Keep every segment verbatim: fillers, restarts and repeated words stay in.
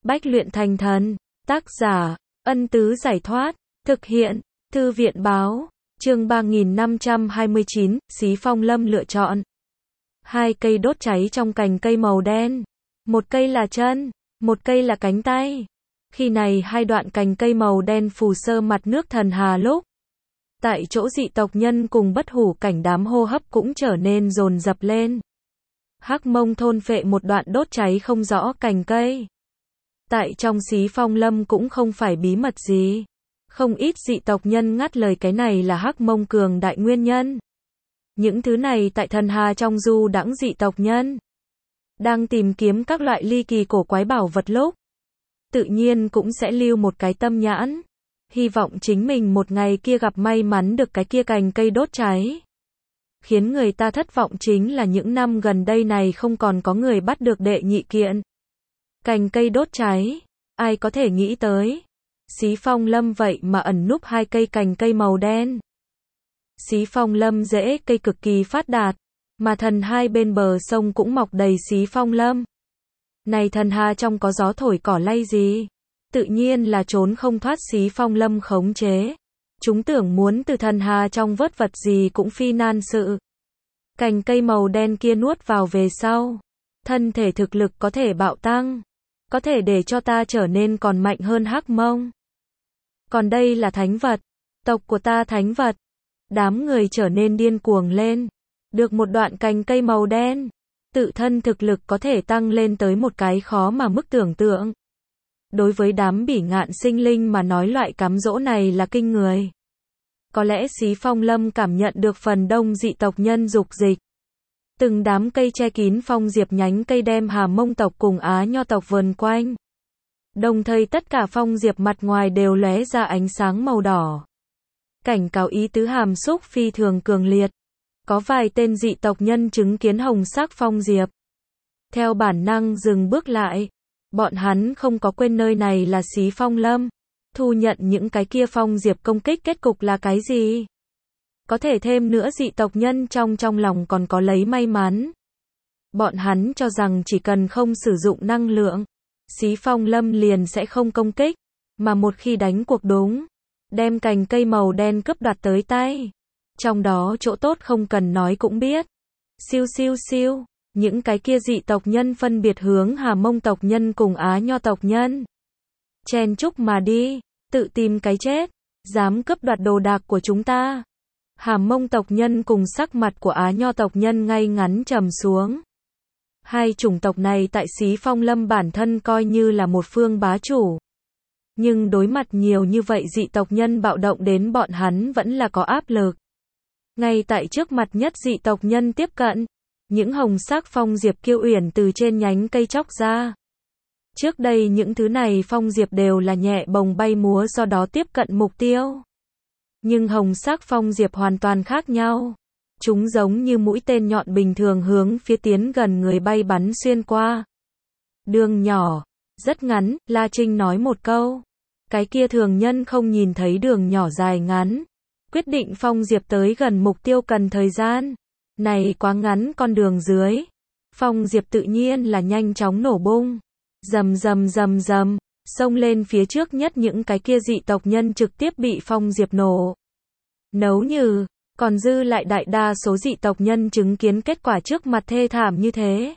Bách luyện thành thần. Tác giả, Ân Tứ Giải Thoát. Thực hiện, Thư viện Báo. Chương ba nghìn năm trăm hai mươi chín, Xí Phong Lâm lựa chọn. Hai cây đốt cháy trong cành cây màu đen. Một cây là chân, một cây là cánh tay. Khi này hai đoạn cành cây màu đen phù sơ mặt nước thần hà lúc. Tại chỗ dị tộc nhân cùng bất hủ cảnh đám hô hấp cũng trở nên dồn dập lên. Hắc Mông thôn phệ một đoạn đốt cháy không rõ cành cây. Tại trong Xí Phong Lâm cũng không phải bí mật gì. Không ít dị tộc nhân ngắt lời cái này là Hắc Mông cường đại nguyên nhân. Những thứ này tại thần hà trong du đãng dị tộc nhân. Đang tìm kiếm các loại ly kỳ cổ quái bảo vật lúc. Tự nhiên cũng sẽ lưu một cái tâm nhãn. Hy vọng chính mình một ngày kia gặp may mắn được cái kia cành cây đốt cháy. Khiến người ta thất vọng chính là những năm gần đây này không còn có người bắt được đệ nhị kiện. Cành cây đốt cháy. Ai có thể nghĩ tới. Xí Phong Lâm vậy mà ẩn núp hai cây cành cây màu đen. Xí Phong Lâm rễ cây cực kỳ phát đạt. Mà thần hai bên bờ sông cũng mọc đầy Xí Phong Lâm. Này thần hà trong có gió thổi cỏ lay gì. Tự nhiên là trốn không thoát Xí Phong Lâm khống chế. Chúng tưởng muốn từ thần hà trong vớt vật gì cũng phi nan sự. Cành cây màu đen kia nuốt vào về sau. Thân thể thực lực có thể bạo tăng. Có thể để cho ta trở nên còn mạnh hơn Hắc Mông. Còn đây là thánh vật. Tộc của ta thánh vật. Đám người trở nên điên cuồng lên. Được một đoạn cành cây màu đen. Tự thân thực lực có thể tăng lên tới một cái khó mà mức tưởng tượng. Đối với đám bỉ ngạn sinh linh mà nói loại cám dỗ này là kinh người. Có lẽ Xí Phong Lâm cảm nhận được phần đông dị tộc nhân dục dịch. Từng đám cây che kín phong diệp nhánh cây đem Hà Mông tộc cùng Á Nho tộc vần quanh. Đồng thời tất cả phong diệp mặt ngoài đều lóe ra ánh sáng màu đỏ. Cảnh cáo ý tứ hàm xúc phi thường cường liệt. Có vài tên dị tộc nhân chứng kiến hồng sắc phong diệp. Theo bản năng dừng bước lại. Bọn hắn không có quên nơi này là Xí Phong Lâm. Thu nhận những cái kia phong diệp công kích kết cục là cái gì? Có thể thêm nữa dị tộc nhân trong trong lòng còn có lấy may mắn. Bọn hắn cho rằng chỉ cần không sử dụng năng lượng, Xí Phong Lâm liền sẽ không công kích. Mà một khi đánh cuộc đúng, đem cành cây màu đen cướp đoạt tới tay. Trong đó chỗ tốt không cần nói cũng biết. Siêu siêu siêu. Những cái kia dị tộc nhân phân biệt hướng Hà Mông tộc nhân cùng Á Nho tộc nhân. Chen chúc mà đi, tự tìm cái chết, dám cướp đoạt đồ đạc của chúng ta. Hà Mông tộc nhân cùng sắc mặt của Á Nho tộc nhân ngay ngắn trầm xuống. Hai chủng tộc này tại Xí Phong Lâm bản thân coi như là một phương bá chủ. Nhưng đối mặt nhiều như vậy dị tộc nhân bạo động đến bọn hắn vẫn là có áp lực. Ngay tại trước mặt nhất dị tộc nhân tiếp cận. Những hồng sắc phong diệp kiêu uyển từ trên nhánh cây chóc ra. Trước đây những thứ này phong diệp đều là nhẹ bồng bay múa do đó tiếp cận mục tiêu. Nhưng hồng sắc phong diệp hoàn toàn khác nhau. Chúng giống như mũi tên nhọn bình thường hướng phía tiến gần người bay bắn xuyên qua. Đường nhỏ, rất ngắn, La Trinh nói một câu. Cái kia thường nhân không nhìn thấy đường nhỏ dài ngắn. Quyết định phong diệp tới gần mục tiêu cần thời gian. Này quá ngắn con đường dưới. Phong diệp tự nhiên là nhanh chóng nổ bung. Rầm rầm rầm rầm. Xông lên phía trước nhất những cái kia dị tộc nhân trực tiếp bị phong diệp nổ. Nấu như. Còn dư lại đại đa số dị tộc nhân chứng kiến kết quả trước mặt thê thảm như thế.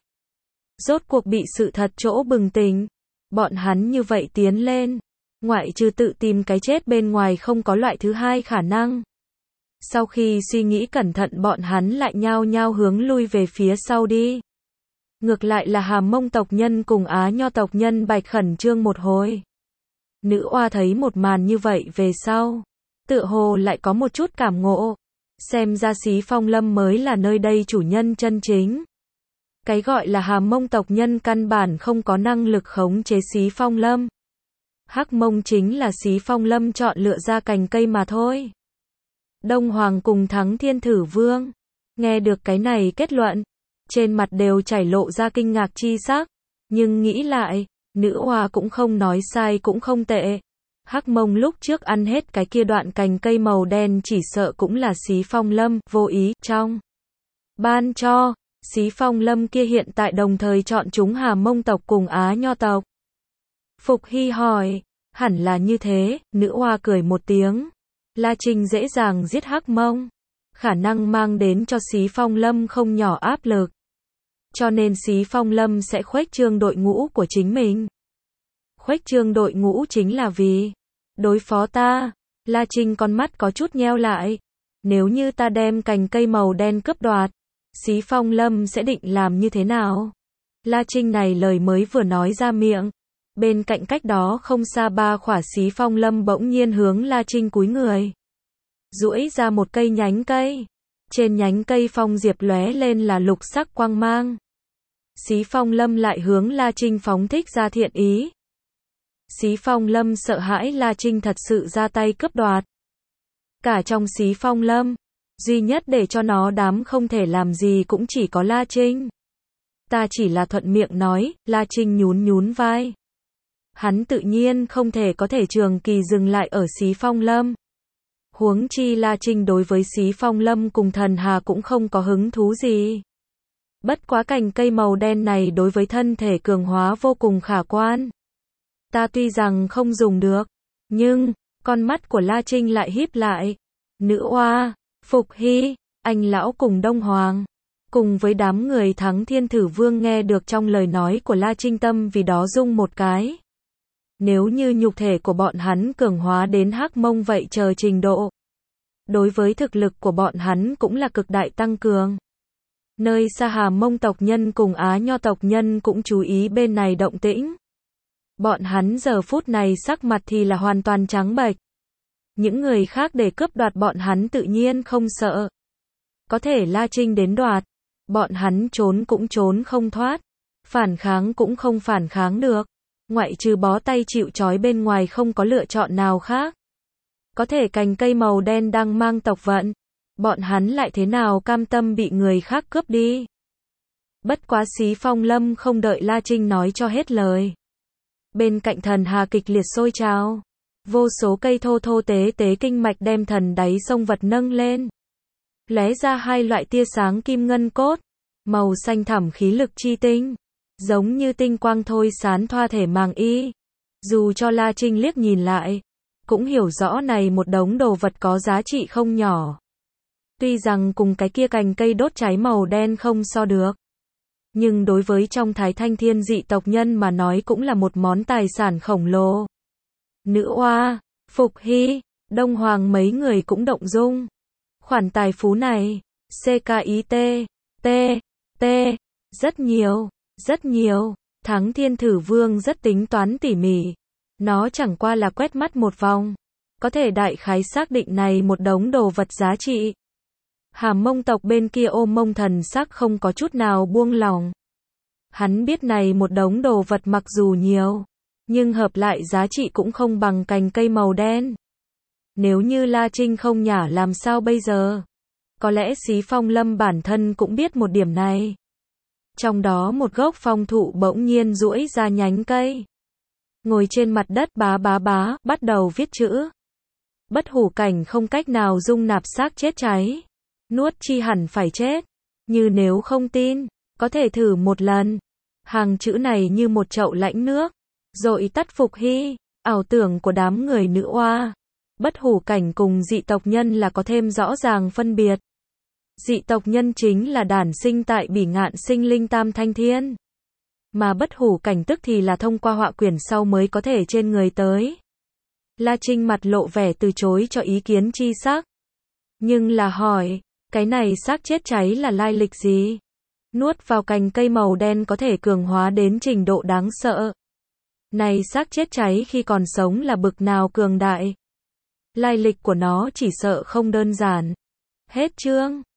Rốt cuộc bị sự thật chỗ bừng tỉnh. Bọn hắn như vậy tiến lên. Ngoại trừ tự tìm cái chết bên ngoài không có loại thứ hai khả năng. Sau khi suy nghĩ cẩn thận bọn hắn lại nhao nhao hướng lui về phía sau đi. Ngược lại là Hà Mông tộc nhân cùng Á Nho tộc nhân bạch khẩn trương một hồi. Nữ oa thấy một màn như vậy về sau. Tựa hồ lại có một chút cảm ngộ. Xem ra Xí Phong Lâm mới là nơi đây chủ nhân chân chính. Cái gọi là Hà Mông tộc nhân căn bản không có năng lực khống chế Xí Phong Lâm. Hắc Mông chính là Xí Phong Lâm chọn lựa ra cành cây mà thôi. Đông Hoàng cùng Thắng Thiên Thử Vương. Nghe được cái này kết luận. Trên mặt đều chảy lộ ra kinh ngạc chi sắc. Nhưng nghĩ lại, nữ oa cũng không nói sai cũng không tệ. Hắc Mông lúc trước ăn hết cái kia đoạn cành cây màu đen chỉ sợ cũng là Xí Phong Lâm, vô ý, trong. Ban cho, Xí Phong Lâm kia hiện tại đồng thời chọn chúng Hà Mông tộc cùng Á Nho tộc. Phục Hy hỏi, hẳn là như thế, nữ oa cười một tiếng. La Trinh dễ dàng giết Hắc Mông, khả năng mang đến cho Xí Phong Lâm không nhỏ áp lực. Cho nên Xí Phong Lâm sẽ khuếch trương đội ngũ của chính mình. Khuếch trương đội ngũ chính là vì đối phó ta. La Trinh con mắt có chút nheo lại. Nếu như ta đem cành cây màu đen cướp đoạt, Xí Phong Lâm sẽ định làm như thế nào? La Trinh này lời mới vừa nói ra miệng. Bên cạnh cách đó không xa ba khỏa Xí Phong Lâm bỗng nhiên hướng La Trinh cúi người. Duỗi ra một cây nhánh cây. Trên nhánh cây phong diệp lóe lên là lục sắc quang mang. Xí Phong Lâm lại hướng La Trinh phóng thích ra thiện ý. Xí Phong Lâm sợ hãi La Trinh thật sự ra tay cướp đoạt. Cả trong Xí Phong Lâm, duy nhất để cho nó đám không thể làm gì cũng chỉ có La Trinh. Ta chỉ là thuận miệng nói, La Trinh nhún nhún vai. Hắn tự nhiên không thể có thể trường kỳ dừng lại ở Xí Phong Lâm. Huống chi La Trinh đối với Xí Phong Lâm cùng Thần Hà cũng không có hứng thú gì. Bất quá cành cây màu đen này đối với thân thể cường hóa vô cùng khả quan. Ta tuy rằng không dùng được, nhưng, con mắt của La Trinh lại híp lại. Nữ oa, Phục Hy, anh lão cùng Đông Hoàng, cùng với đám người Thắng Thiên Thử Vương nghe được trong lời nói của La Trinh tâm vì đó rung một cái. Nếu như nhục thể của bọn hắn cường hóa đến Hắc Mông vậy chờ trình độ, đối với thực lực của bọn hắn cũng là cực đại tăng cường. Nơi xa Hà Mông tộc nhân cùng Á Nho tộc nhân cũng chú ý bên này động tĩnh. Bọn hắn giờ phút này sắc mặt thì là hoàn toàn trắng bệch. Những người khác để cướp đoạt bọn hắn tự nhiên không sợ. Có thể La Trinh đến đoạt, bọn hắn trốn cũng trốn không thoát, phản kháng cũng không phản kháng được, ngoại trừ bó tay chịu trói bên ngoài không có lựa chọn nào khác. Có thể cành cây màu đen đang mang tộc vận, bọn hắn lại thế nào cam tâm bị người khác cướp đi. Bất quá Xí Phong Lâm không đợi La Trinh nói cho hết lời. Bên cạnh Thần Hà kịch liệt sôi trào. Vô số cây thô thô tế tế kinh mạch đem thần đáy sông vật nâng lên. Lóe ra hai loại tia sáng kim ngân cốt. Màu xanh thẳm khí lực chi tinh. Giống như tinh quang thôi sán thoa thể màng y. Dù cho La Trinh liếc nhìn lại, cũng hiểu rõ này một đống đồ vật có giá trị không nhỏ. Tuy rằng cùng cái kia cành cây đốt cháy màu đen không so được. Nhưng đối với trong Thái Thanh Thiên dị tộc nhân mà nói cũng là một món tài sản khổng lồ. Nữ oa, Phục Hy, Đông Hoàng mấy người cũng động dung. Khoản tài phú này, xê ca i tê, T, T, rất nhiều, rất nhiều. Thắng Thiên Thử Vương rất tính toán tỉ mỉ. Nó chẳng qua là quét mắt một vòng. Có thể đại khái xác định này một đống đồ vật giá trị. Hà Mông tộc bên kia ôm mông thần sắc không có chút nào buông lòng. Hắn biết này một đống đồ vật mặc dù nhiều, nhưng hợp lại giá trị cũng không bằng cành cây màu đen. Nếu như La Trinh không nhả làm sao bây giờ? Có lẽ Xí Phong Lâm bản thân cũng biết một điểm này. Trong đó một gốc phong thụ bỗng nhiên duỗi ra nhánh cây. Ngồi trên mặt đất bá bá bá, bắt đầu viết chữ. Bất hủ cảnh không cách nào dung nạp xác chết cháy. Nuốt chi hẳn phải chết. Như nếu không tin, có thể thử một lần. Hàng chữ này như một chậu lãnh nước. Dội tắt Phục Hy, ảo tưởng của đám người nữ oa. Bất hủ cảnh cùng dị tộc nhân là có thêm rõ ràng phân biệt. Dị tộc nhân chính là đản sinh tại bỉ ngạn sinh linh tam thanh thiên. Mà bất hủ cảnh tức thì là thông qua họa quyển sau mới có thể trên người tới. La Trinh mặt lộ vẻ từ chối cho ý kiến chi sắc. Nhưng là hỏi, cái này xác chết cháy là lai lịch gì? Nuốt vào cành cây màu đen có thể cường hóa đến trình độ đáng sợ. Này xác chết cháy khi còn sống là bực nào cường đại. Lai lịch của nó chỉ sợ không đơn giản. Hết chương.